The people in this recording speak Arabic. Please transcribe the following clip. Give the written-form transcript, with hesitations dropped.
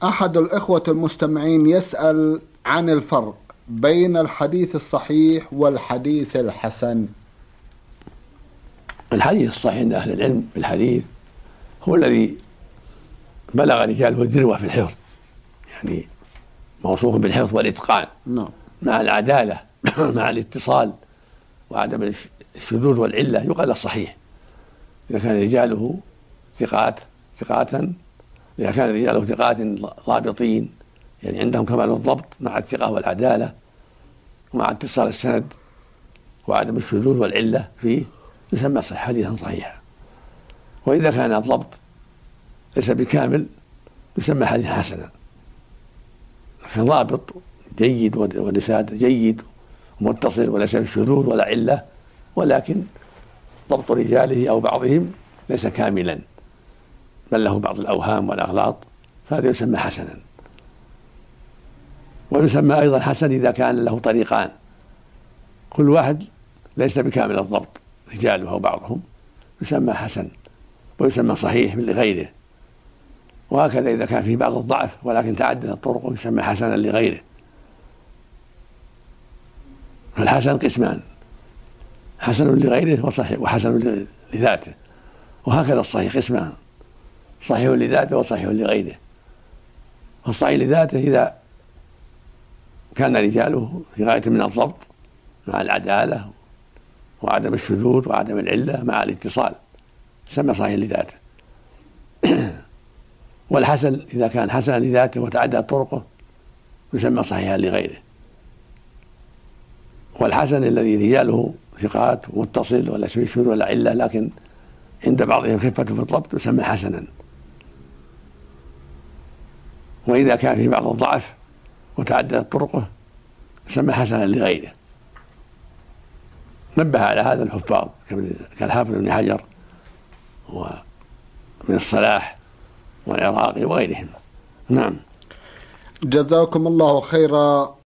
أحد الإخوة المستمعين يسأل عن الفرق بين الحديث الصحيح والحديث الحسن. الحديث الصحيح عند أهل العلم بالحديث هو الذي بلغ رجاله الذروة في الحفظ، يعني موصوف بالحفظ والإتقان مع العدالة مع الاتصال وعدم الشذوذ والعلة، يقال الصحيح. إذا كان رجاله ثقات ضابطين، يعني عندهم كمال الضبط مع الثقة والعدالة ومع اتصال السند وعدم الشذوذ والعلة فيه، يسمى حديثا صحيحا. وإذا كان الضبط ليس بكامل يسمى حديثا حسنا، كان ضابط جيد ولسان جيد ومتصل وليس بالشذوذ ولا علة، ولكن ضبط رجاله أو بعضهم ليس كاملا بل له بعض الأوهام والأغلاط، فهذا يسمى حسنا. ويسمى أيضا حسن إذا كان له طريقان، كل واحد ليس بكامل الضبط رجاله أو بعضهم، يسمى حسن. ويسمى صحيح لغيره. وهكذا إذا كان فيه بعض الضعف ولكن تعدد الطرق يسمى حسنا لغيره. فالحسن قسمان: حسن لغيره وصحيح وحسن لذاته. وهكذا الصحيح قسمان: صحيح لذاته وصحيح لغيره. فالصحيح لذاته إذا كان رجاله في غاية من الضبط مع العدالة وعدم الشذوذ وعدم العلة مع الاتصال، يسمى صحيح لذاته. والحسن إذا كان حسنا لذاته وتعدد طرقه يسمى صحيحا لغيره. والحسن الذي رجاله ثقات متصل ولا فيه شذوذ ولا علة لكن عند بعضهم خفة في الضبط يسمى حسنا. وإذا كان فيه بعض الضعف وتعددت طرقه يسمى حسنا لغيره. نبه على هذا الحفاظ كالحافظ ابن حجر ومن الصلاح والعراقي وغيرهم. نعم. جزاكم الله خيرا